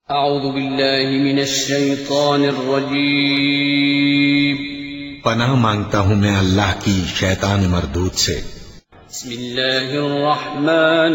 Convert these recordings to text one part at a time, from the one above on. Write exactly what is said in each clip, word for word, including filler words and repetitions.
اعوذ باللہ من الشیطان الرجیم پناہ مانگتا ہوں میں اللہ کی شیطان مردود سے۔ بسم اللہ الرحمن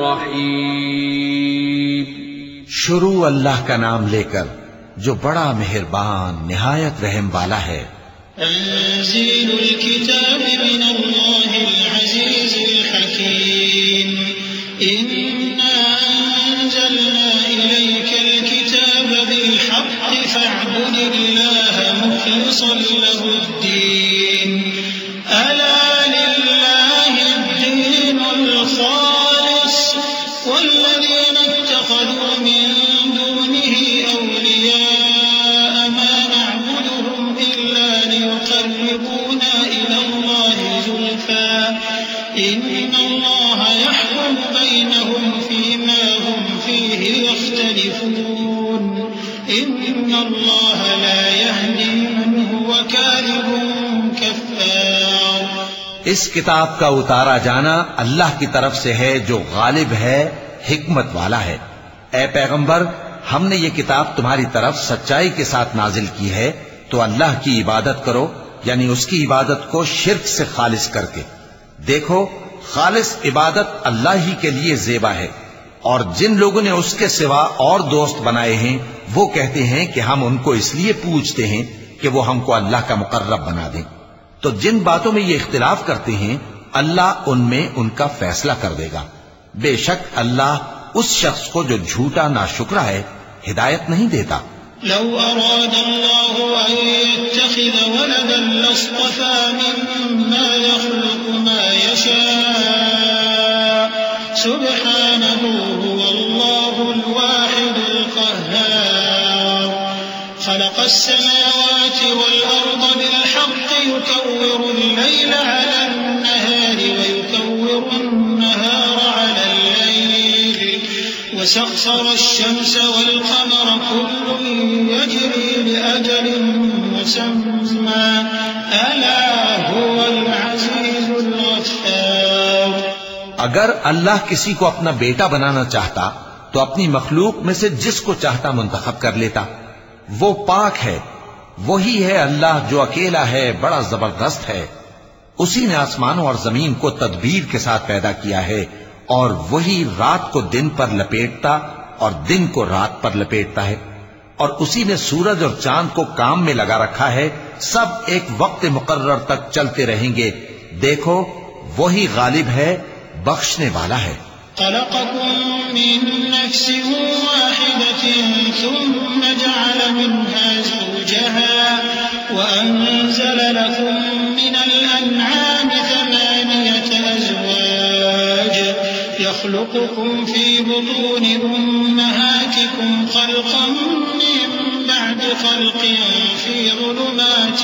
الرحیم شروع اللہ کا نام لے کر جو بڑا مہربان نہایت رحم والا ہے۔ تنزيل الكتاب من الله العزيز الحكيم إنا أنزلنا إليك الكتاب بالحق فاعبد الله مخلصا له الدين ألا لله الدين الخالص والذين اتخذوا من دونه أولياء ما نعبدهم إلا ليقربونا إلى الله زلفى إن الله يحكم بينهم فيما هم فيه يختلفون إن الله لا يهدي من هو كاذب كفار۔ اس کتاب کا اتارا جانا اللہ کی طرف سے ہے جو غالب ہے، حکمت والا ہے۔ اے پیغمبر، ہم نے یہ کتاب تمہاری طرف سچائی کے ساتھ نازل کی ہے، تو اللہ کی عبادت کرو، یعنی اس کی عبادت کو شرک سے خالص کر کے۔ دیکھو، خالص عبادت اللہ ہی کے لیے زیبا ہے، اور جن لوگوں نے اس کے سوا اور دوست بنائے ہیں وہ کہتے ہیں کہ ہم ان کو اس لیے پوجتے ہیں کہ وہ ہم کو اللہ کا مقرب بنا دیں۔ تو جن باتوں میں یہ اختلاف کرتے ہیں اللہ ان میں ان کا فیصلہ کر دے گا۔ بے شک اللہ اس شخص کو جو جھوٹا ناشکرا ہے ہدایت نہیں دیتا۔ لو أراد الله أن يتخذ ولدا لاصطفى مما يخلق ما يشاء سبحانه هو الله الواحد القهار خلق السماوات والأرض بالحق يكور الليل على النهار ويكور النهار على الليل وسخر الشمس والقمر كل يجري لأجل مسمى ألا هو العزيز الغفار۔ اگر اللہ کسی کو اپنا بیٹا بنانا چاہتا تو اپنی مخلوق میں سے جس کو چاہتا منتخب کر لیتا۔ وہ پاک ہے، وہی ہے اللہ جو اکیلا ہے، بڑا زبردست ہے۔ اسی نے آسمانوں اور زمین کو تدبیر کے ساتھ پیدا کیا ہے، اور وہی رات کو دن پر لپیٹتا اور دن کو رات پر لپیٹتا ہے، اور اسی نے سورج اور چاند کو کام میں لگا رکھا ہے، سب ایک وقت مقرر تک چلتے رہیں گے۔ دیکھو، وہی غالب ہے، بخشنے والا ہے۔ خلقكم من نفس واحدة ثم جعل منها زوجها وأنزل لكم من الأنعام ثمانية أزواج يخلقكم في بطون أمهاتكم خلقا من بعد خلق في ظلمات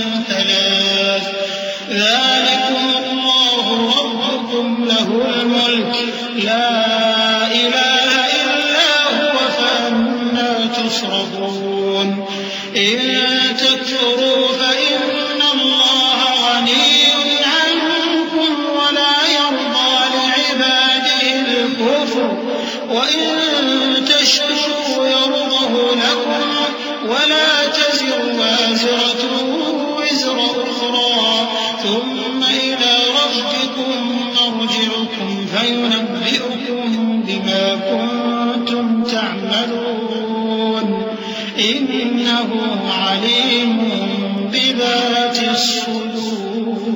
ثلاث ذلكم الله ربكم له الملك لا إله إلا هو فأنا تصرفون إن تكفروا فإن الله غني عنكم ولا يرضى لعباده الكفر وإن تشكروا يرضه لكم ولا تزر وازرة وزر أخرى ثم إلى ربكم مرجعكم فينبئكم بما كنتم تعملون إنه عليم بذات الصدور۔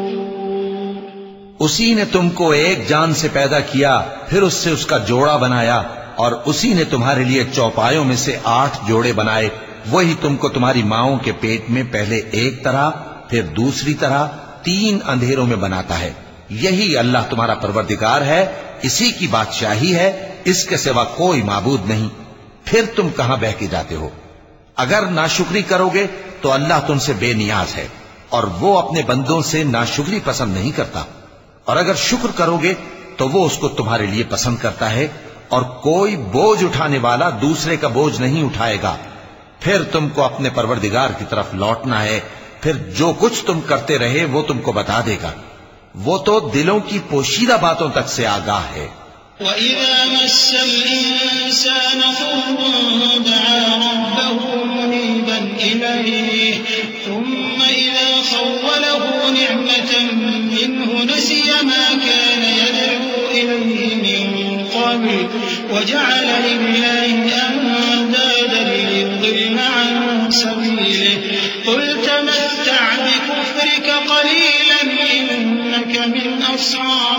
اسی نے تم کو ایک جان سے پیدا کیا، پھر اس سے اس کا جوڑا بنایا، اور اسی نے تمہارے لیے چوپایوں میں سے آٹھ جوڑے بنائے۔ وہی تم کو تمہاری ماؤں کے پیٹ میں پہلے ایک طرح پھر دوسری طرح تین اندھیروں میں بناتا ہے۔ یہی اللہ تمہارا پروردگار ہے، اسی کی بادشاہی ہے، اس کے سوا کوئی معبود نہیں۔ پھر تم کہاں بہ کے جاتے ہو؟ اگر ناشکری کرو گے تو اللہ تم سے بے نیاز ہے، اور وہ اپنے بندوں سے ناشکری پسند نہیں کرتا، اور اگر شکر کرو گے تو وہ اس کو تمہارے لیے پسند کرتا ہے، اور کوئی بوجھ اٹھانے والا دوسرے کا بوجھ نہیں اٹھائے گا۔ پھر تم کو اپنے پروردگار کی طرف لوٹنا ہے، پھر جو کچھ تم کرتے رہے وہ تم کو بتا دے گا۔ وہ تو دلوں کی پوشیدہ باتوں تک سے آگاہ ہے۔ وإذا مس الإنسان ضر دعا ربه منيبا إليه ثم إذا خوله نعمة منه نسي ما كان يدعو إليه من قبل وجعل لله أندادا ليضل عن سبيله قل تمتع بكفرك قليلا إنك من أصحاب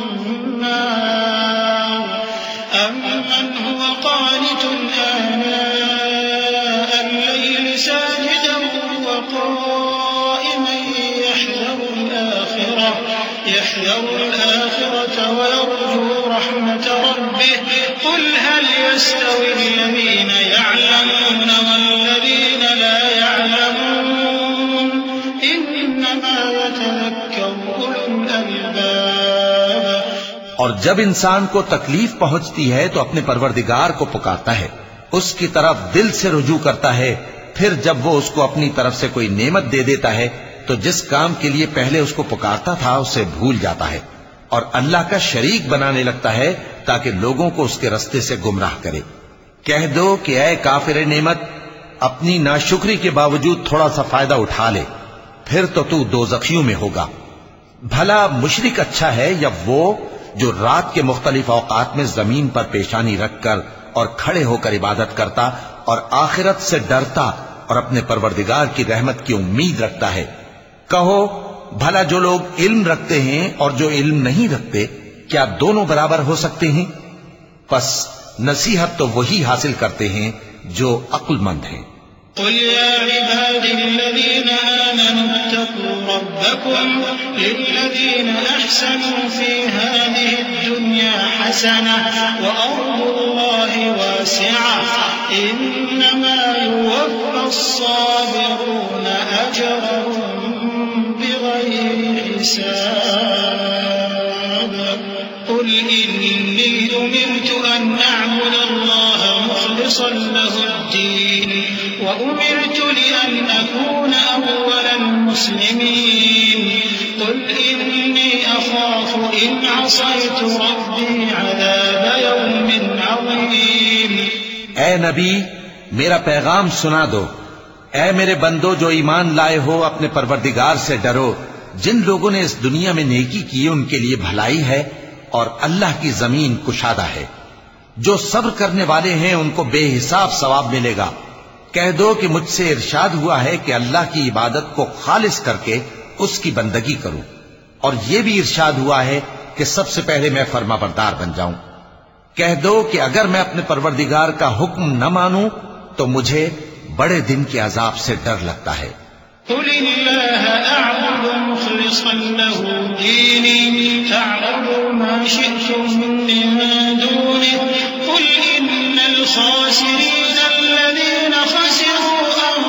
النار أمن هو قانت آناء الليل ساجدا وقائما يحذر الآخرة يحذر الآخرة ويرجو رحمة ربه قل هل يستوي الذين يعلمون والذين لا يعلمون إنما يتذكر أولو الألباب. اور جب انسان کو تکلیف پہنچتی ہے تو اپنے پروردگار کو پکارتا ہے، اس کی طرف دل سے رجوع کرتا ہے، پھر جب وہ اس کو اپنی طرف سے کوئی نعمت دے دیتا ہے تو جس کام کے لیے پہلے اس کو پکارتا تھا اسے بھول جاتا ہے اور اللہ کا شریک بنانے لگتا ہے تاکہ لوگوں کو اس کے رستے سے گمراہ کرے. کہہ دو کہ اے کافر نعمت، اپنی ناشکری کے باوجود تھوڑا سا فائدہ اٹھا لے، پھر تو تو دوزخیوں میں ہوگا. بھلا مشرک اچھا ہے یا وہ جو رات کے مختلف اوقات میں زمین پر پیشانی رکھ کر اور کھڑے ہو کر عبادت کرتا اور آخرت سے ڈرتا اور اپنے پروردگار کی رحمت کی امید رکھتا ہے. کہو بھلا جو لوگ علم رکھتے ہیں اور جو علم نہیں رکھتے کیا دونوں برابر ہو سکتے ہیں؟ پس نصیحت تو وہی حاصل کرتے ہیں جو عقل مند ہیں. قل يا عبادي الذين آمنوا اتقوا ربكم للذين أحسنوا في هذه الدنيا حسنة وأرض الله واسعة إنما يوفى الصابرون أجرهم بغير حساب. قل إني أمرت أن أعبد الله مخلصا له الدين وأمرت لأن أكون أول المسلمين. قل إني أخاف إن عصيت ربي عذاب يوم عظيم. اے نبی میرا پیغام سنا دو. اے میرے بندو جو ایمان لائے ہو اپنے پروردگار سے ڈرو. جن لوگوں نے اس دنیا میں نیکی کی ان کے لیے بھلائی ہے اور اللہ کی زمین کشادہ ہے. جو صبر کرنے والے ہیں ان کو بے حساب ثواب ملے گا. کہہ دو کہ مجھ سے ارشاد ہوا ہے کہ اللہ کی عبادت کو خالص کر کے اس کی بندگی کروں، اور یہ بھی ارشاد ہوا ہے کہ سب سے پہلے میں فرما بردار بن جاؤں. کہہ دو کہ اگر میں اپنے پروردگار کا حکم نہ مانوں تو مجھے بڑے دن کے عذاب سے ڈر لگتا ہے. قل الله أعبد مخلصا له ديني فاعبدوا ما شئتم من دونه قل إن الخاسرين الذين خسروا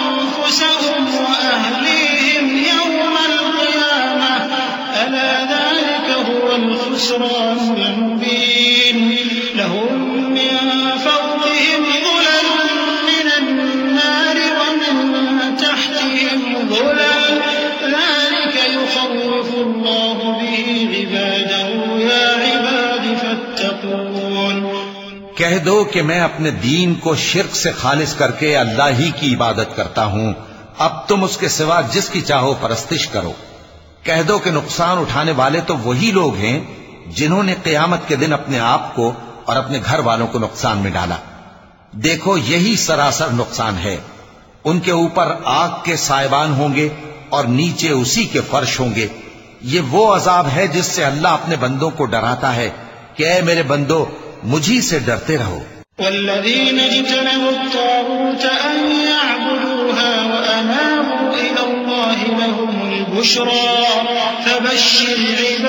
أنفسهم وأهليهم يوم القيامة ألا ذلك هو الخسران المبين. لهم من فوقهم ظلل من النار ومن تحتهم ظلل ذلك يخوف الله به عباده يا عباد فاتقون. کہہ دو کہ میں اپنے دین کو شرک سے خالص کر کے اللہ ہی کی عبادت کرتا ہوں، اب تم اس کے سوا جس کی چاہو پرستش کرو. کہہ دو کہ نقصان اٹھانے والے تو وہی لوگ ہیں جنہوں نے قیامت کے دن اپنے آپ کو اور اپنے گھر والوں کو نقصان میں ڈالا. دیکھو یہی سراسر نقصان ہے. ان کے اوپر آگ کے سائبان ہوں گے اور نیچے اسی کے فرش ہوں گے. یہ وہ عذاب ہے جس سے اللہ اپنے بندوں کو ڈراتا ہے کہ اے میرے بندو مجھی سے ڈرتے رہو. والذين اجتنبوا الطاغوت أن يعبدوها وأنابوا إلى الله لهم البشرى فبشر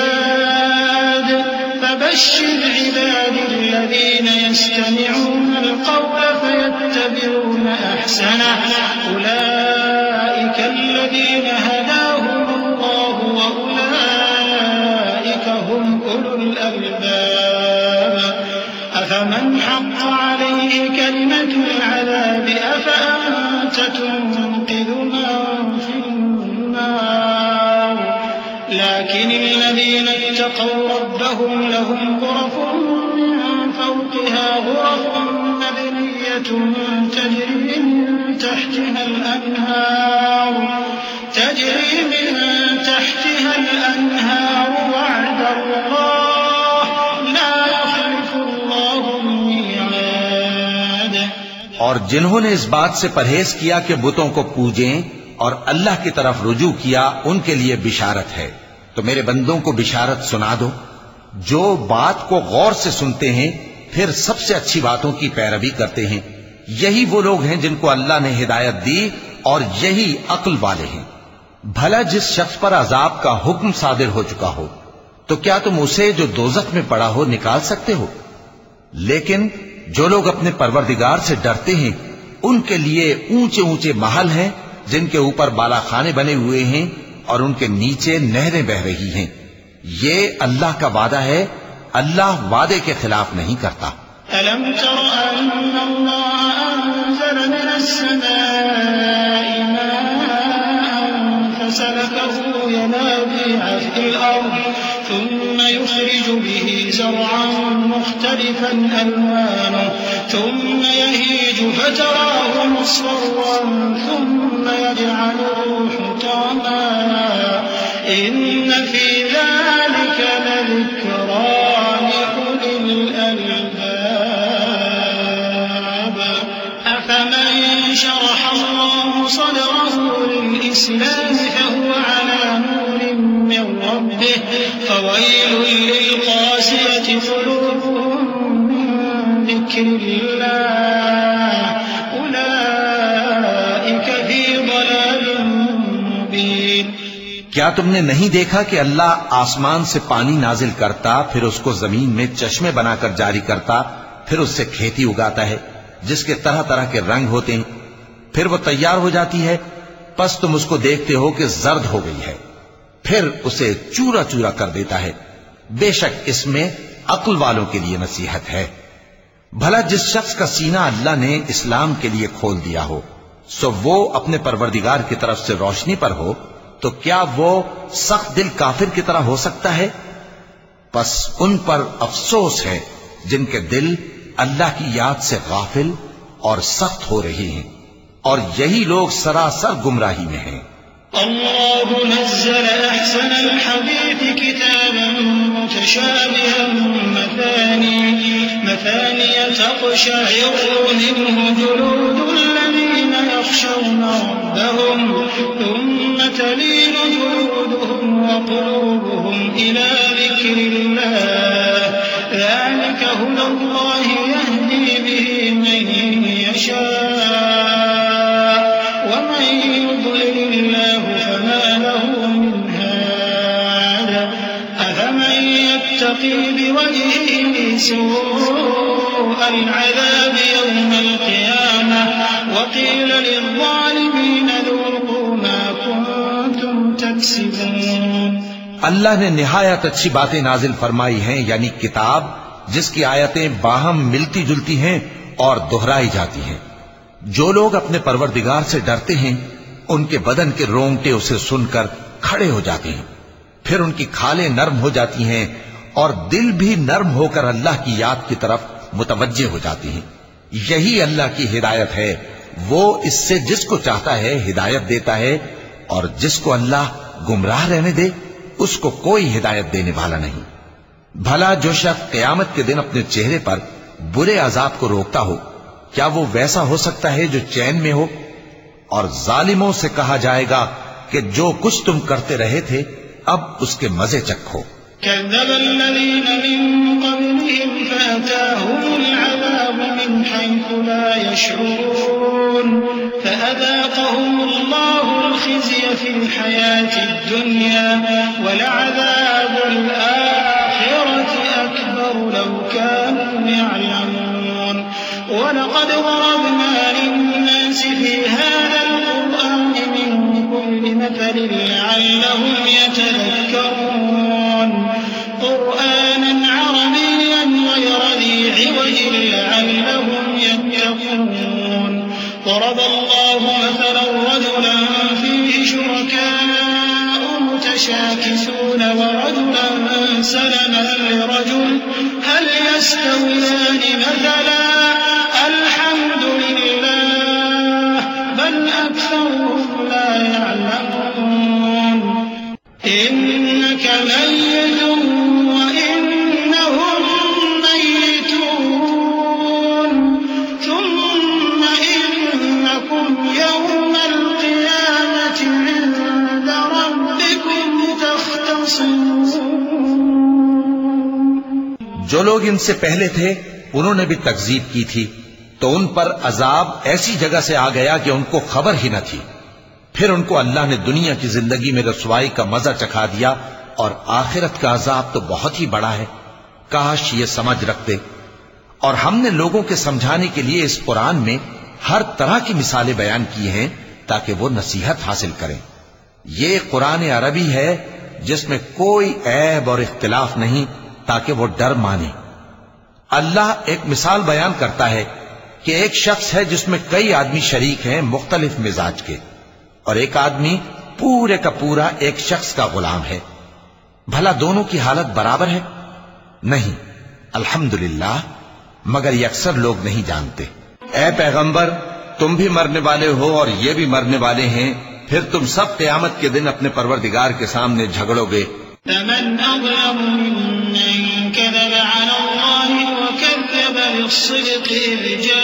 عباد فبشر عباد الذين يستمعون القول فيتبعون أحسنه أولئك الذين هداهم الله وأولئك هم أولو الألباب. أفمن حق عليه كلمة العذاب أفأنت تنقذ من في النار. لكن الذين اتقوا ربهم لهم غرف من غرف مبنية تجري من تحتها الأنهار تجري من تحتها الأنهار وعد الله لا يخلف الله الميعاد. اور جنہوں نے اس بات سے پرہیز کیا کہ بتوں کو پوجیں اور اللہ کی طرف رجوع کیا ان کے لیے بشارت ہے. تو میرے بندوں کو بشارت سنا دو جو بات کو غور سے سنتے ہیں پھر سب سے اچھی باتوں کی پیروی کرتے ہیں. یہی وہ لوگ ہیں جن کو اللہ نے ہدایت دی اور یہی عقل والے ہیں. بھلا جس شخص پر عذاب کا حکم صادر ہو چکا ہو تو کیا تم اسے جو دوزخ میں پڑا ہو نکال سکتے ہو؟ لیکن جو لوگ اپنے پروردگار سے ڈرتے ہیں ان کے لیے اونچے اونچے محل ہیں جن کے اوپر بالا خانے بنے ہوئے ہیں اور ان کے نیچے نہریں بہ رہی ہیں. یہ اللہ کا وعدہ ہے، اللہ وعدے کے خلاف نہیں کرتا. ألم تر أن الله أنزل من السماء ماء فسلكه ينابيع في الأرض ثم يخرج به زرعا مختلفا ألوانه ثم يهيج فتراه مصفرا ثم يجعله حطاما إن في ذلك لذكرى لأولي الألباب. أفمن شرح الله صدره للإسلام فهو على نور من ربه فويل للقاسية قلوبهم من ذكر الله أولئك في ضلال مبين. کیا تم نے نہیں دیکھا کہ اللہ آسمان سے پانی نازل کرتا پھر اس کو زمین میں چشمے بنا کر جاری کرتا پھر اس سے کھیتی اگاتا ہے جس کے طرح طرح کے رنگ ہوتے ہیں پھر وہ تیار ہو جاتی ہے پس تم اس کو دیکھتے ہو کہ زرد ہو گئی ہے پھر اسے چورا چورا کر دیتا ہے. بے شک اس میں عقل والوں کے لیے نصیحت ہے. بھلا جس شخص کا سینہ اللہ نے اسلام کے لیے کھول دیا ہو سو وہ اپنے پروردگار کی طرف سے روشنی پر ہو تو کیا وہ سخت دل کافر کی طرح ہو سکتا ہے؟ پس ان پر افسوس ہے جن کے دل اللہ کی یاد سے غافل اور سخت ہو رہے ہیں اور یہی لوگ سراسر گمراہی میں ہیں. اللہ نزل احسن الحديث كتابا متشابها مثاني مثاني تقشعر منه جلود الذين يخشون ربهم ثم تلين جلودهم وقلوبهم إلى ذكر الله ذلك هدى الله يهدي به من يشاء ومن يضلل الله فما له من هاد أفمن يتقي بوجهه سوء العذاب يوم القيامة وقيل للظالمين ذوقوا ما كنتم تكسبون. اللہ نے نہایت اچھی باتیں نازل فرمائی ہیں یعنی کتاب جس کی آیتیں باہم ملتی جلتی ہیں اور دہرائی جاتی ہیں. جو لوگ اپنے پروردگار سے ڈرتے ہیں ان کے بدن کے رونگٹے اسے سن کر کھڑے ہو جاتے ہیں پھر ان کی کھالیں نرم ہو جاتی ہیں اور دل بھی نرم ہو کر اللہ کی یاد کی طرف متوجہ ہو جاتی ہیں. یہی اللہ کی ہدایت ہے، وہ اس سے جس کو چاہتا ہے ہدایت دیتا ہے اور جس کو اللہ گمراہ رہنے دے اس کو کوئی ہدایت دینے والا نہیں. بھلا جو شخص قیامت کے دن اپنے چہرے پر برے عذاب کو روکتا ہو کیا وہ ویسا ہو سکتا ہے جو چین میں ہو؟ اور ظالموں سے کہا جائے گا کہ جو کچھ تم کرتے رہے تھے اب اس کے مزے چکھو. كذب الذين من قبلهم فأتاهم العذاب من حيث لا يشعرون فأذاقهم الله الخزي في الحياة الدنيا ولعذاب الآخرة أكبر لو كانوا يعلمون. ولقد ضربنا للناس في هذا القرآن من كل مثل لعلهم يتذكرون قرآنا عربيا غير ذي عوج لعلهم يتقون. ضرب الله مثلا رجلا فيه شركاء متشاكسون ورجلا سلما لرجل هل يستويان مثلا الحمد لله بل أكثرهم لا يعلمون إنك ميت وإنهم ميتون ثم إنكم يوم القيامة عند ربكم تختصمون. جو لوگ ان سے پہلے تھے انہوں نے بھی تکذیب کی تھی تو ان پر عذاب ایسی جگہ سے آ گیا کہ ان کو خبر ہی نہ تھی. پھر ان کو اللہ نے دنیا کی زندگی میں رسوائی کا مزہ چکھا دیا اور آخرت کا عذاب تو بہت ہی بڑا ہے. کاش یہ سمجھ رکھتے. اور ہم نے لوگوں کے سمجھانے کے لیے اس قرآن میں ہر طرح کی مثالیں بیان کی ہیں تاکہ وہ نصیحت حاصل کریں. یہ قرآن عربی ہے جس میں کوئی عیب اور اختلاف نہیں تاکہ وہ ڈر مانے. اللہ ایک مثال بیان کرتا ہے کہ ایک شخص ہے جس میں کئی آدمی شریک ہیں مختلف مزاج کے، اور ایک آدمی پورے کا پورا ایک شخص کا غلام ہے. بھلا دونوں کی حالت برابر ہے؟ نہیں، الحمدللہ، مگر یہ اکثر لوگ نہیں جانتے. اے پیغمبر، تم بھی مرنے والے ہو اور یہ بھی مرنے والے ہیں، پھر تم سب قیامت کے دن اپنے پروردگار کے سامنے جھگڑو گے. فمن أظلم ممن كذب على الله وكذب بالصدق إذ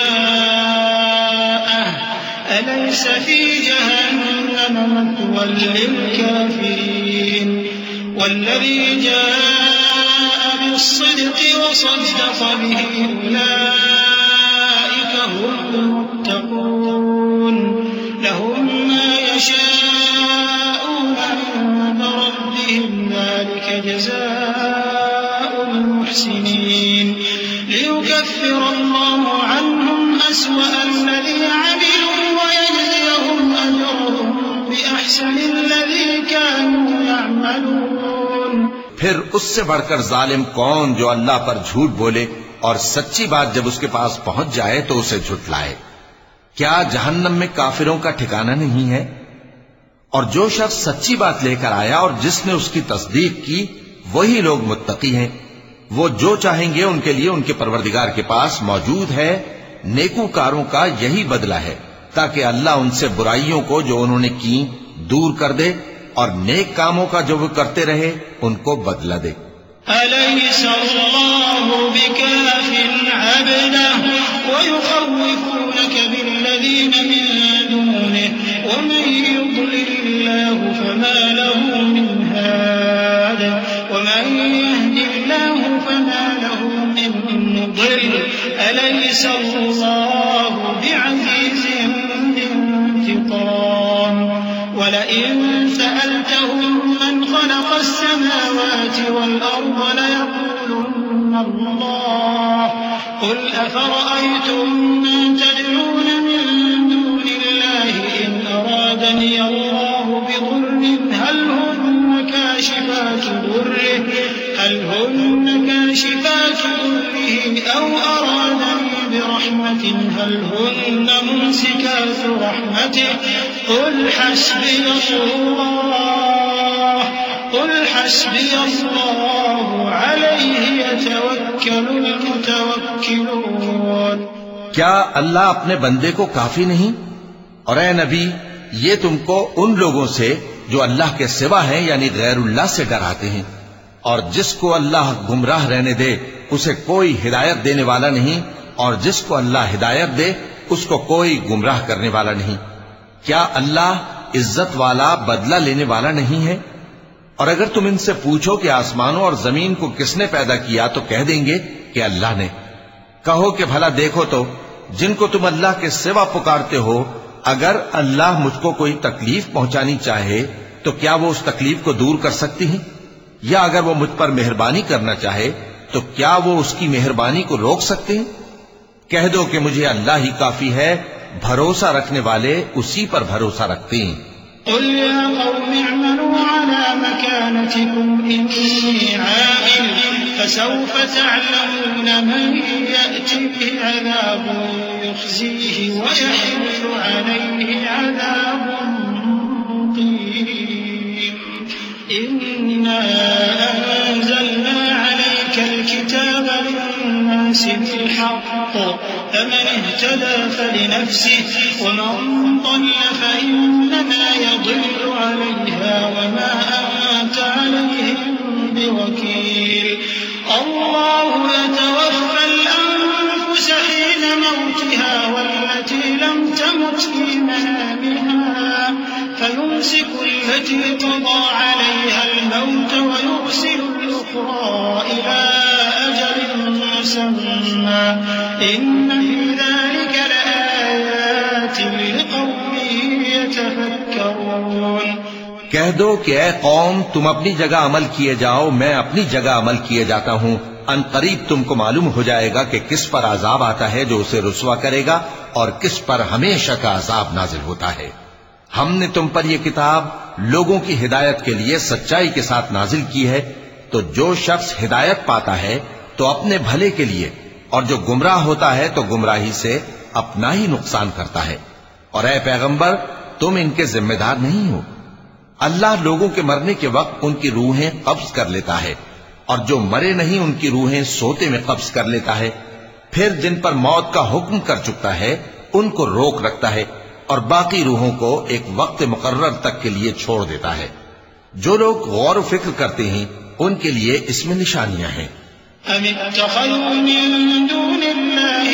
جاءه أليس في جهنم مثوى للكافرين والذي جاء بالصدق وصدق به أولئك هم المتقون لهم ما يشاءون عند ربهم ذلك جزاء المحسنين ليكفر الله عنهم أسوأ الذي عملوا ويجزيهم أجرهم بأحسن الذي كانوا يعملون. پھر اس سے بڑھ کر ظالم کون جو اللہ پر جھوٹ بولے اور سچی بات جب اس کے پاس پہنچ جائے تو اسے جھٹلائے. کیا جہنم میں کافروں کا ٹھکانہ نہیں ہے؟ اور جو شخص سچی بات لے کر آیا اور جس نے اس کی تصدیق کی وہی لوگ متقی ہیں. وہ جو چاہیں گے ان کے لیے ان کے پروردگار کے پاس موجود ہے. نیکوکاروں کا یہی بدلہ ہے تاکہ اللہ ان سے برائیوں کو جو انہوں نے کی دور کر دے اور نیک کاموں کا جو وہ کرتے رہے ان کو بدلہ دے. أليس الله بكاف عبده ويخوفونك بالذين من دونه ومن يضلل الله فما له من هاد ومن يهد الله فما له من مضل أليس الله بعزيز انتقام. ولئن سألتهم من خلق السماوات والأرض ليقولن الله قل أفرأيتم ما تدعون من دون الله إن أرادني الله بضر هل هن كاشفات ضره هل هن كاشفات ضره أو أرادني برحمة هل هن ممسكات رحمته قل حسبي الله قل حسبي الله عليه يتوكل المتوكلون. کیا اللہ اپنے بندے کو کافی نہیں؟ اور اے نبی، یہ تم کو ان لوگوں سے جو اللہ کے سوا ہیں یعنی غیر اللہ سے ڈراتے ہیں، اور جس کو اللہ گمراہ رہنے دے اسے کوئی ہدایت دینے والا نہیں، اور جس کو اللہ ہدایت دے اس کو کوئی گمراہ کرنے والا نہیں. کیا اللہ عزت والا بدلہ لینے والا نہیں ہے؟ اور اگر تم ان سے پوچھو کہ آسمانوں اور زمین کو کس نے پیدا کیا تو کہہ دیں گے کہ اللہ نے. کہو کہ بھلا دیکھو تو جن کو تم اللہ کے سوا پکارتے ہو، اگر اللہ مجھ کو کوئی تکلیف پہنچانی چاہے تو کیا وہ اس تکلیف کو دور کر سکتی ہیں؟ یا اگر وہ مجھ پر مہربانی کرنا چاہے تو کیا وہ اس کی مہربانی کو روک سکتے ہیں؟ کہہ دو کہ مجھے اللہ ہی کافی ہے، بھروسہ رکھنے والے اسی پر بھروسہ رکھتے ہیں. قل يا قوم اعملوا على مكانتكم إني عامل فسوف تعلمون من يأتيه عذاب يخزيه ويحل عليه عذاب مقيم. إنا أنزلنا بالحق فمن اهتدى فلنفسه ومن ضل فإنما يضل عليها وما أنت عليهم بوكيل الله يتوفى الأنفس حين موتها والتي لم تمت في منامها فيمسك التي قضى عليها الموت ويرسل الأخرى إلى أجل مسمى إن في ذلك لآيات لقوم يتفكرون۔ کہہ دو کہ اے قوم تم اپنی جگہ عمل کیے جاؤ، میں اپنی جگہ عمل کیے جاتا ہوں، ان قریب تم کو معلوم ہو جائے گا کہ کس پر عذاب آتا ہے جو اسے رسوا کرے گا اور کس پر ہمیشہ کا عذاب نازل ہوتا ہے۔ ہم نے تم پر یہ کتاب لوگوں کی ہدایت کے لیے سچائی کے ساتھ نازل کی ہے، تو جو شخص ہدایت پاتا ہے تو اپنے بھلے کے لیے، اور جو گمراہ ہوتا ہے تو گمراہی سے اپنا ہی نقصان کرتا ہے۔ اور اے پیغمبر تم ان کے ذمہ دار نہیں ہو، اللہ لوگوں کے مرنے کے وقت ان کی روحیں قبض کر لیتا ہے، اور جو مرے نہیں ان کی روحیں سوتے میں قبض کر لیتا ہے، پھر جن پر موت کا حکم کر چکتا ہے ان کو روک رکھتا ہے، اور باقی روحوں کو ایک وقت مقرر تک کے لیے چھوڑ دیتا ہے۔ جو لوگ غور و فکر کرتے ہیں ان کے لیے اس میں نشانیاں ہیں۔ أَمِ اتَّخَذُوا مِن دُونِ اللَّهِ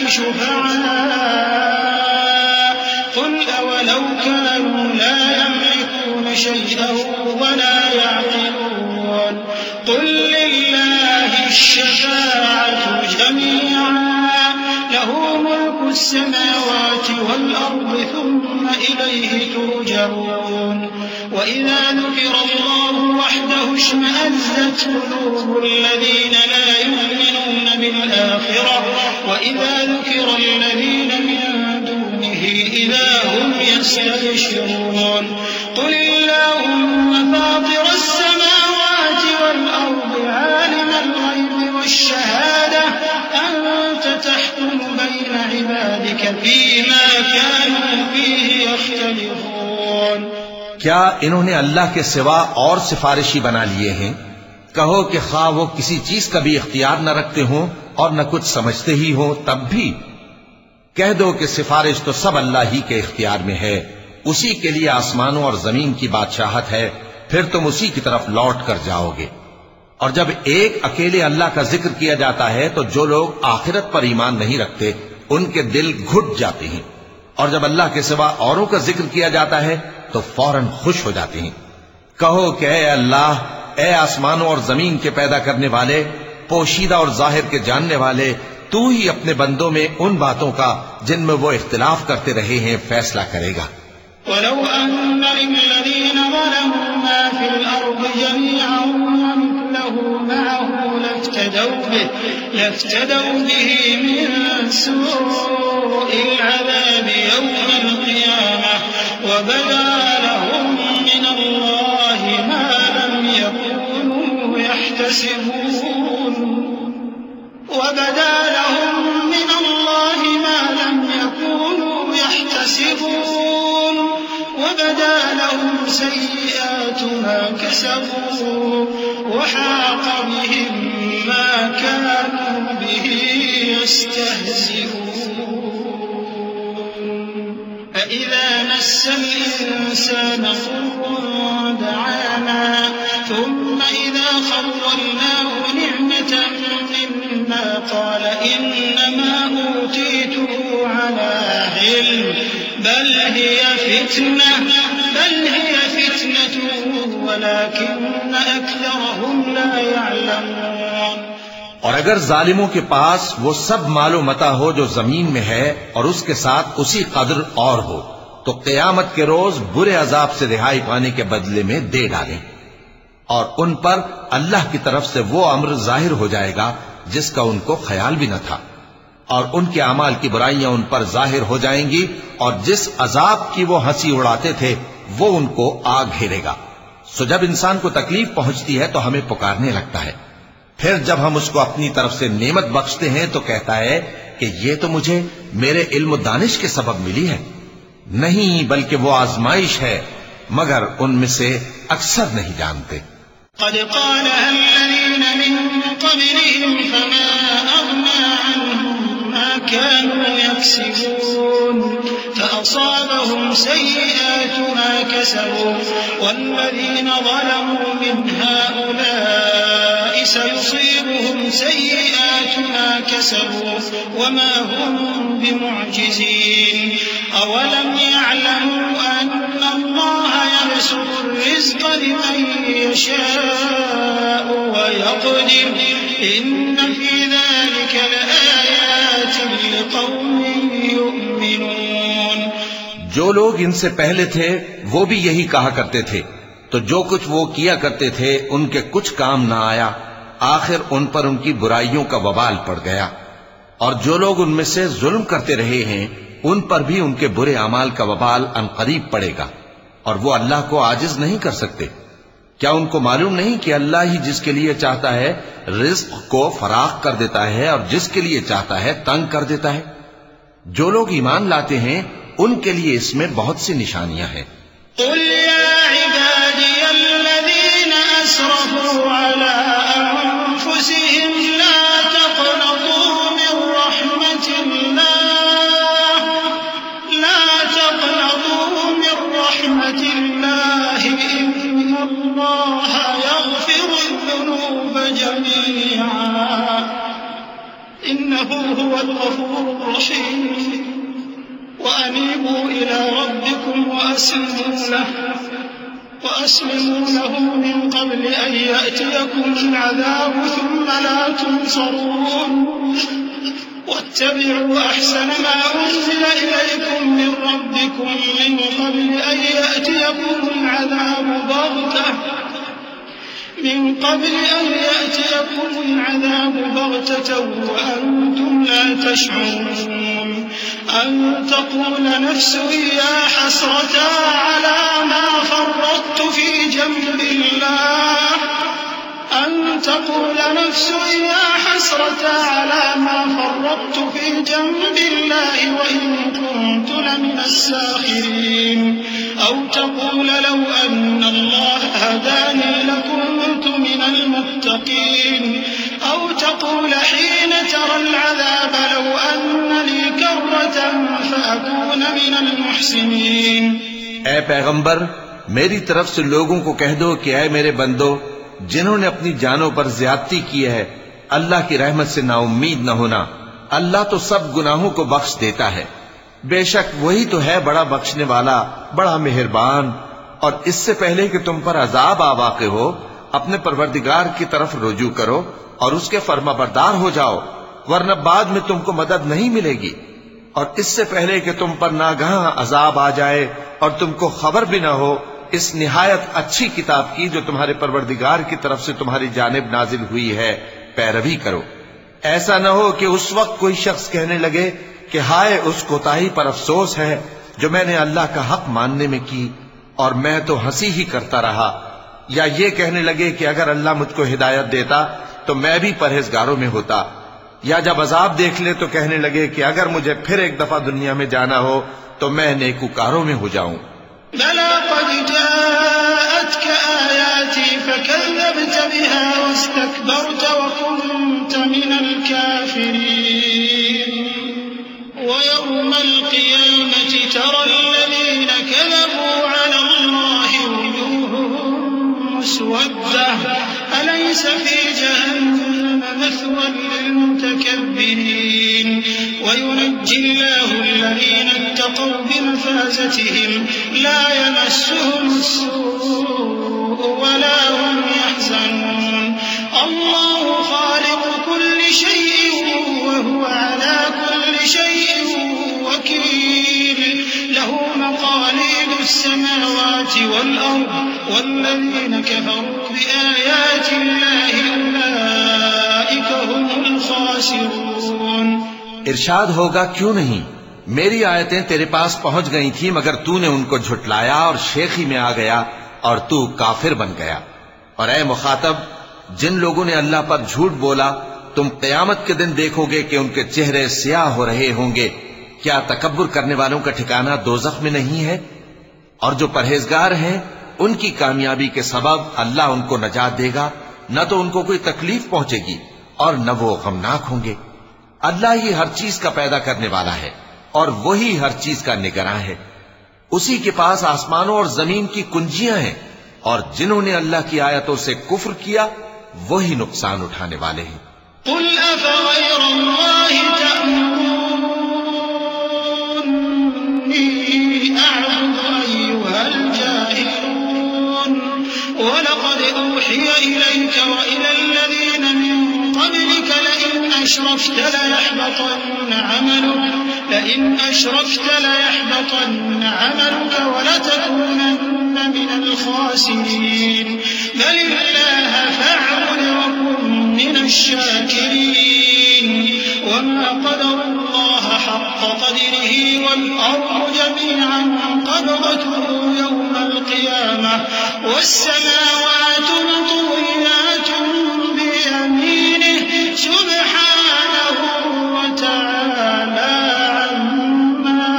شُفَعَاءَ قُلْ أَوَلَوْ كَانُوا لَا يَمْلِكُونَ شَيْئًا وَلَا يَعْقِلُونَ قُل لِّلَّهِ الشَّفَاعَةُ جَمِيعًا لَّهُ مُلْكُ السَّمَاوَاتِ وَالْأَرْضِ ثُمَّ إِلَيْهِ تُرْجَعُونَ وَإِذَا ذُكِرَ اللَّهُ وَحْدَهُ اشْمَأَزَّتْ قُلُوبُ الَّذِينَ لَا يُؤْمِنُونَ بِالْآخِرَةِ وَإِذَا ذُكِرَ الَّذِينَ مِن دُونِهِ إِذَا هُمْ يَسْتَبْشِرُونَ قُلِ اللَّهُمَّ فَاطِرَ السَّمَاوَاتِ وَالْأَرْضِ عَالِمَ الْغَيْبِ وَالشَّهَادَةِ أَنتَ تَحْكُمُ بَيْنَ عِبَادِكَ فِيمَا كَانُوا فِيهِ يَخْتَلِفُونَ۔ کیا انہوں نے اللہ کے سوا اور سفارشی بنا لیے ہیں؟ کہو کہ خواہ وہ کسی چیز کا بھی اختیار نہ رکھتے ہوں اور نہ کچھ سمجھتے ہی ہوں تب بھی، کہہ دو کہ سفارش تو سب اللہ ہی کے اختیار میں ہے، اسی کے لیے آسمانوں اور زمین کی بادشاہت ہے، پھر تم اسی کی طرف لوٹ کر جاؤ گے۔ اور جب ایک اکیلے اللہ کا ذکر کیا جاتا ہے تو جو لوگ آخرت پر ایمان نہیں رکھتے ان کے دل گھٹ جاتے ہیں، اور جب اللہ کے سوا اوروں کا ذکر کیا جاتا ہے تو فوراً خوش ہو جاتے ہیں۔ کہو کہ اے اللہ، اے آسمانوں اور زمین کے پیدا کرنے والے، پوشیدہ اور ظاہر کے جاننے والے، تو ہی اپنے بندوں میں ان باتوں کا جن میں وہ اختلاف کرتے رہے ہیں فیصلہ کرے گا۔ وَلَوْ أَنَّ لِلَّذِينَ ظَلَمُوا مَا فِي الْأَرْضِ جَمِيعًا وَمِثْلَهُ مَعَهُ لَافْتَدَوْا بِهِ لَافْتَدَوْا بِهِ مِن سُوءِ الْعَذَابِ يَوْمَ الْقِيَامَةِ وَبَدَا لَهُم مِّنَ اللَّهِ مَا لَمْ يَكُونُوا يَحْتَسِبُونَ وَبَدَا لَهُم مِّنَ اللَّهِ مَا لَمْ يَكُونُوا يَحْتَسِبُونَ وَبَدَا لَهُمْ سَيِّئَاتُ مَا كَسَبُوا وَحَاقَ بِهِم مَّا كَانُوا بِهِ يَسْتَهْزِئُونَ فَإِذَا مَسَّ الْإِنسَانَ ضُرٌّ دَعَانَا ثُمَّ إِذَا خَوَّلْنَاهُ نِعْمَةً مِّنَّا قَالَ إِنَّمَا أُوتِيتُهُ عَلَىٰ عِلْمٍ بَلْ هِيَ فِتْنَةٌ بَلْ هِيَ فِتْنَةٌ وَلَٰكِنَّ أَكْثَرَهُمْ لَا يَعْلَمُونَ۔ اور اگر ظالموں کے پاس وہ سب مال و متاع ہو جو زمین میں ہے اور اس کے ساتھ اسی قدر اور ہو تو قیامت کے روز برے عذاب سے رہائی پانے کے بدلے میں دے ڈالیں، اور ان پر اللہ کی طرف سے وہ امر ظاہر ہو جائے گا جس کا ان کو خیال بھی نہ تھا، اور ان کے اعمال کی برائیاں ان پر ظاہر ہو جائیں گی، اور جس عذاب کی وہ ہنسی اڑاتے تھے وہ ان کو آ گھیرے گا۔ سو جب انسان کو تکلیف پہنچتی ہے تو ہمیں پکارنے لگتا ہے، پھر جب ہم اس کو اپنی طرف سے نعمت بخشتے ہیں تو کہتا ہے کہ یہ تو مجھے میرے علم و دانش کے سبب ملی ہے، نہیں بلکہ وہ آزمائش ہے، مگر ان میں سے اکثر نہیں جانتے۔ قد قالها الذين من قبلهم فما أغنى عنهم ما يكسبون فأصابهم سيئات ما كسبوا والذين ظلموا من هؤلاء سيصيبهم سيئات ما كسبوا وما هم بمعجزين أولم يعلموا أن الله يبسط الرزق لمن يشاء ويقدر إن في ذلك لآيات لقوم يؤمنون. جو لوگ ان سے پہلے تھے وہ بھی یہی کہا کرتے تھے، تو جو کچھ وہ کیا کرتے تھے ان کے کچھ کام نہ آیا، آخر ان پر ان کی برائیوں کا وبال پڑ گیا. اور جو لوگ ان میں سے ظلم کرتے رہے ہیں ان پر بھی ان کے برے اعمال کا وبال عنقریب پڑے گا، اور وہ اللہ کو عاجز نہیں کر سکتے. کیا ان کو معلوم نہیں کہ اللہ ہی جس کے لیے چاہتا ہے رزق کو فراخ کر دیتا ہے اور جس کے لیے چاہتا ہے تنگ کر دیتا ہے؟ جو لوگ ایمان لاتے ہیں ان کے لیے اس میں بہت سی نشانیاں ہیں. قل يا عبادي الذين أسرفوا على أنفسهم لا تقنطوا من رحمة الله لا تقنطوا من رحمة الله إن الله يغفر الذنوب جميعا إنه هو الغفور الرحيم وأنيبوا إلى ربكم وأسلموا له وأسلموا له من قبل أن يأتيكم العذاب ثم لا تنصرون واتبعوا أحسن ما أنزل إليكم من ربكم من قبل أن يأتيكم العذاب بغتة من قبل أن يأتيكم العذاب بغتة وأنتم لا تشعرون أن تقول نفس يا حسرة على ما فرطت في جنب الله أن تقول نفس يا حسرة على ما فرطت في جنب الله وإن كنت لمن الساخرين أو تقول لو أن الله هداني لكنت من المتقين أو تقول حين ترى العذاب لو أن لي كرة فأكون من المحسنين. اے پیغمبر، میری طرف سے لوگوں کو کہہ دو کہ اے میرے بندو، جنہوں نے اپنی جانوں پر زیادتی کی ہے، اللہ کی رحمت سے نا امید نہ ہونا. اللہ تو سب گناہوں کو بخش دیتا ہے، بے شک وہی تو ہے بڑا بخشنے والا، بڑا مہربان. اور اس سے پہلے کہ تم پر عذاب آ واقع ہو، اپنے پروردگار کی طرف رجوع کرو اور اس کے فرما بردار ہو جاؤ، ورنہ بعد میں تم کو مدد نہیں ملے گی. اور اس سے پہلے کہ تم پر ناگہاں عذاب آ جائے اور تم کو خبر بھی نہ ہو، اس نہایت اچھی کتاب کی جو تمہارے پروردگار کی طرف سے تمہاری جانب نازل ہوئی ہے پیروی کرو. ایسا نہ ہو کہ اس وقت کوئی شخص کہنے لگے کہ ہائے اس کوتاہی پر افسوس ہے جو میں نے اللہ کا حق ماننے میں کی اور میں تو ہنسی ہی کرتا رہا، یا یہ کہنے لگے کہ اگر اللہ مجھ کو ہدایت دیتا تو میں بھی پرہیزگاروں میں ہوتا، یا جب عذاب دیکھ لے تو کہنے لگے کہ اگر مجھے پھر ایک دفعہ دنیا میں جانا ہو تو میں نیکوکاروں میں ہو جاؤں. بلى قد جاءتك آياتي فكذبت بها واستكبرت وكنت من الكافرين ويوم القيامة ترى الذين كذبوا على الله وجوههم مسودة أليس في جهنم مثوى للمتكبرين وينجي الله الذين اتقوا بمفازتهم لا يمسهم السوء ولا هم يحزنون الله خالق كل شيء وهو على كل شيء وكيل له مقاليد السماوات والأرض والذين كفروا بآيات الله أولئك هم الخاسرون. ارشاد ہوگا کیوں نہیں، میری آیتیں تیرے پاس پہنچ گئی تھی مگر تو نے ان کو جھٹلایا اور شیخی میں آ گیا اور تو کافر بن گیا. اور اے مخاطب، جن لوگوں نے اللہ پر جھوٹ بولا تم قیامت کے دن دیکھو گے کہ ان کے چہرے سیاہ ہو رہے ہوں گے. کیا تکبر کرنے والوں کا ٹھکانہ دوزخ میں نہیں ہے؟ اور جو پرہیزگار ہیں ان کی کامیابی کے سبب اللہ ان کو نجات دے گا، نہ تو ان کو کوئی تکلیف پہنچے گی اور نہ وہ غمناک ہوں گے. اللہ ہی ہر چیز کا پیدا کرنے والا ہے، اور وہی ہر چیز کا نگراں ہے. اسی کے پاس آسمانوں اور زمین کی کنجیاں ہیں، اور جنہوں نے اللہ کی آیتوں سے کفر کیا وہی نقصان اٹھانے والے ہیں. قل أفغير الله تأمروني أعبد أيها الجاهلون ولقد أوحي إليك وإلى الذين من قبلك لئن أشركت ليحبطن عملك لئن أشركت ليحبطن عملك ولتكونن من الخاسرين بل الله فاعبد وكن من الشاكرين وما قدر الله حق قدره والأرض جميعا قبضته يوم القيامة والسماوات مطويات بيمينه سبحانه وتعالى عما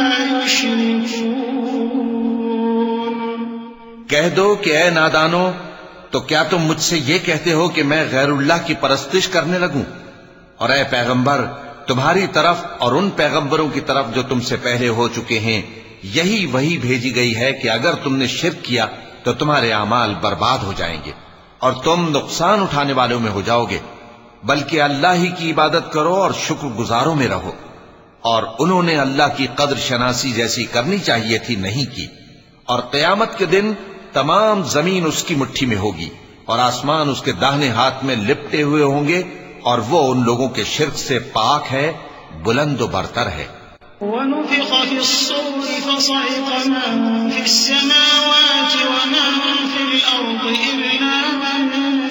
يشركون. کہہ دو کہ اے نادانو، تو کیا تم مجھ سے یہ کہتے ہو کہ میں غیر اللہ کی پرستش کرنے لگوں؟ اور اے پیغمبر، تمہاری طرف اور ان پیغمبروں کی طرف جو تم سے پہلے ہو چکے ہیں یہی وہی بھیجی گئی ہے کہ اگر تم نے شرک کیا تو تمہارے اعمال برباد ہو جائیں گے اور تم نقصان اٹھانے والوں میں ہو جاؤ گے، بلکہ اللہ ہی کی عبادت کرو اور شکر گزاروں میں رہو. اور انہوں نے اللہ کی قدر شناسی جیسی کرنی چاہیے تھی نہیں کی. اور قیامت کے دن تمام زمین اس کی مٹھی میں ہوگی اور آسمان اس کے داہنے ہاتھ میں لپٹے ہوئے ہوں گے، اور وہ ان لوگوں کے شرک سے پاک ہے، بلند و برتر ہے. ونفخ في الصور فصعق من في السماوات ومن في الأرض إلا من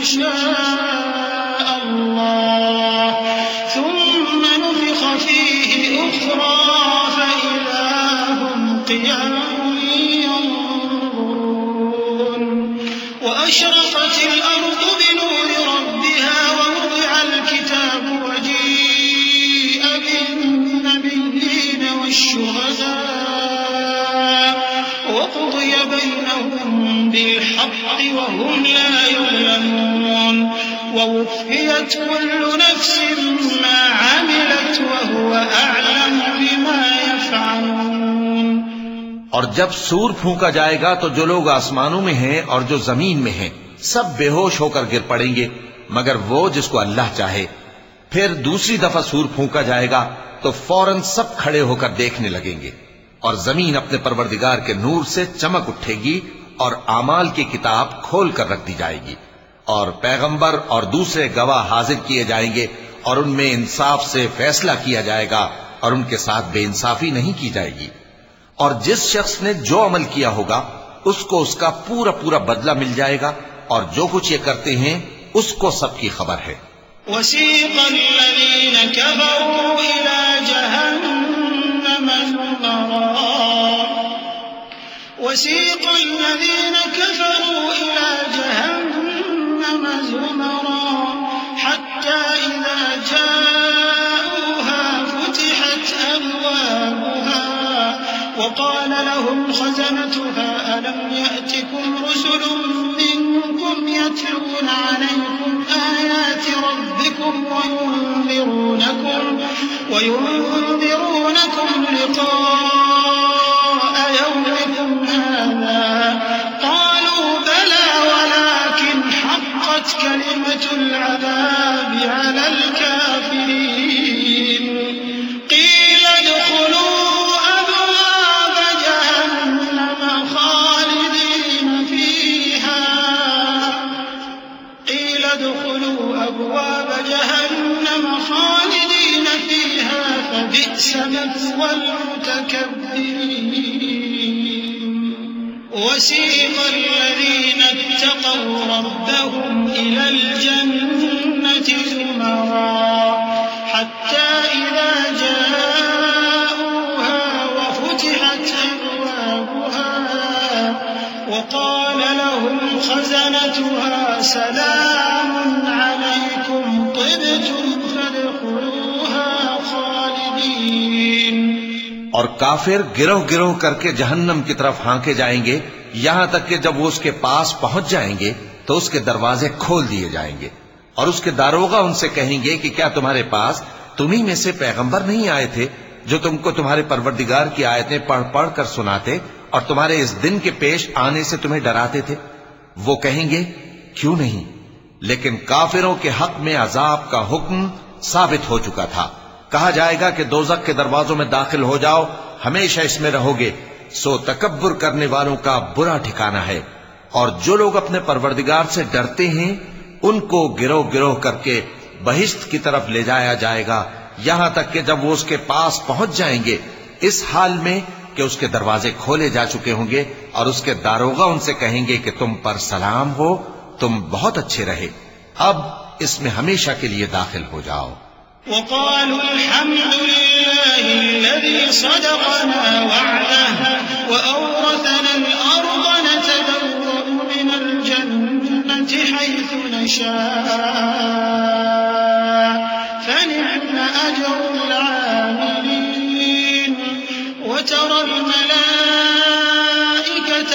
شاء الله ثم نفخ فيه أخرى فإذا هم قيام ينظرون. وأشرقت الأرض بنور ربها ووضع الكتاب وجيء بالنبيين والشهداء وقضي بينهم بالحق وهم لا يظلمون ووفيت كل نفس ما عملت وهو أعلم بما يفعلون. اور جب سور پھونکا جائے گا تو جو لوگ آسمانوں میں ہیں اور جو زمین میں ہیں سب بے ہوش ہو کر گر پڑیں گے مگر وہ جس کو اللہ چاہے. پھر دوسری دفعہ سور پھونکا جائے گا تو فوراً سب کھڑے ہو کر دیکھنے لگیں گے، اور زمین اپنے پروردگار کے نور سے چمک اٹھے گی اور اعمال کی کتاب کھول کر رکھ دی جائے گی، اور پیغمبر اور دوسرے گواہ حاضر کیے جائیں گے، اور ان میں انصاف سے فیصلہ کیا جائے گا اور ان کے ساتھ بے انصافی نہیں کی جائے گی. اور جس شخص نے جو عمل کیا ہوگا اس کو اس کا پورا پورا بدلہ مل جائے گا، اور جو کچھ یہ کرتے ہیں اس کو سب کی خبر ہے. وسيق الذين كفروا إلى جهنم زمرا وسيق الذين كفروا إلى جهنم زمرا حتى إذا جاءوها فتحت أبوابها وقال لهم خزنتها ألم يأتكم رسل منكم يتلون عليكم آيات ربكم وينذرونكم وينذرونكم لقاء يومكم هذا قالوا بلى ولكن حقت كلمة العذاب على الكافرين قيل ادخلوا أبواب جهنم خالدين فيها قيل ادخلوا أبواب جهنم خالدين فيها فبئس مثوى المتكبرين. وسيق الذين اتقوا ربهم إلى الجنة زمرا حتى إذا جاءوها وفتحت أبوابها وقال لهم خزنتها سلام عليكم طبتم فادخلوها خالدين. اور کافر گروہ گروہ کر کے جہنم کی طرف ہانکے جائیں گے یہاں تک کہ جب وہ اس کے پاس پہنچ جائیں گے تو اس کے دروازے کھول دیے جائیں گے، اور اس کے داروغہ ان سے کہیں گے کہ کیا تمہارے پاس تمہیں میں سے پیغمبر نہیں آئے تھے جو تم کو تمہارے پروردگار کی آیتیں پڑھ پڑھ کر سناتے اور تمہارے اس دن کے پیش آنے سے تمہیں ڈراتے تھے؟ وہ کہیں گے کیوں نہیں، لیکن کافروں کے حق میں عذاب کا حکم ثابت ہو چکا تھا۔ کہا جائے گا کہ دوزخ کے دروازوں میں داخل ہو جاؤ، ہمیشہ اس میں رہو گے، سو تکبر کرنے والوں کا برا ٹھکانہ ہے۔ اور جو لوگ اپنے پروردگار سے ڈرتے ہیں ان کو گروہ گروہ کر کے بہشت کی طرف لے جایا جائے گا، یہاں تک کہ جب وہ اس کے پاس پہنچ جائیں گے اس حال میں کہ اس کے دروازے کھولے جا چکے ہوں گے اور اس کے داروغہ ان سے کہیں گے کہ تم پر سلام ہو، تم بہت اچھے رہے، اب اس میں ہمیشہ کے لیے داخل ہو جاؤ۔ وقالوا الحمد لله الذي صدقنا وعده وأورثنا الأرض نتبوأ من الجنة حيث نشاء فنعم أجر العاملين وترى الملائكة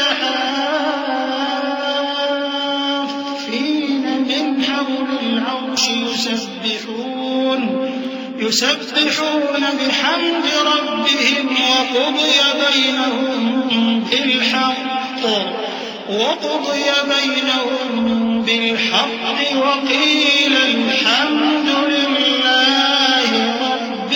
حافين من حول العرش يسبحون يسبحون بحمد ربهم وقضي بينهم بالحق وقضي بينهم بالحق وقيل الحمد لله رب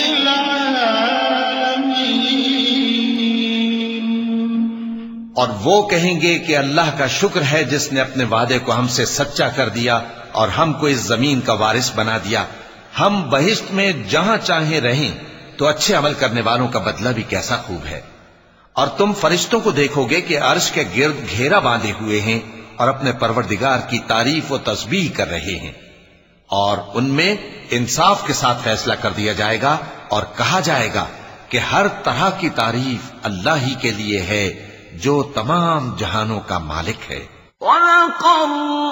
العالمين۔ اور وہ کہیں گے کہ اللہ کا شکر ہے جس نے اپنے وعدے کو ہم سے سچا کر دیا اور ہم کو اس زمین کا وارث بنا دیا، ہم بہشت میں جہاں چاہیں رہیں، تو اچھے عمل کرنے والوں کا بدلہ بھی کیسا خوب ہے۔ اور تم فرشتوں کو دیکھو گے کہ عرش کے گرد گھیرا باندھے ہوئے ہیں اور اپنے پروردگار کی تعریف و تسبیح کر رہے ہیں، اور ان میں انصاف کے ساتھ فیصلہ کر دیا جائے گا اور کہا جائے گا کہ ہر طرح کی تعریف اللہ ہی کے لیے ہے جو تمام جہانوں کا مالک ہے۔ وَلَقَدْ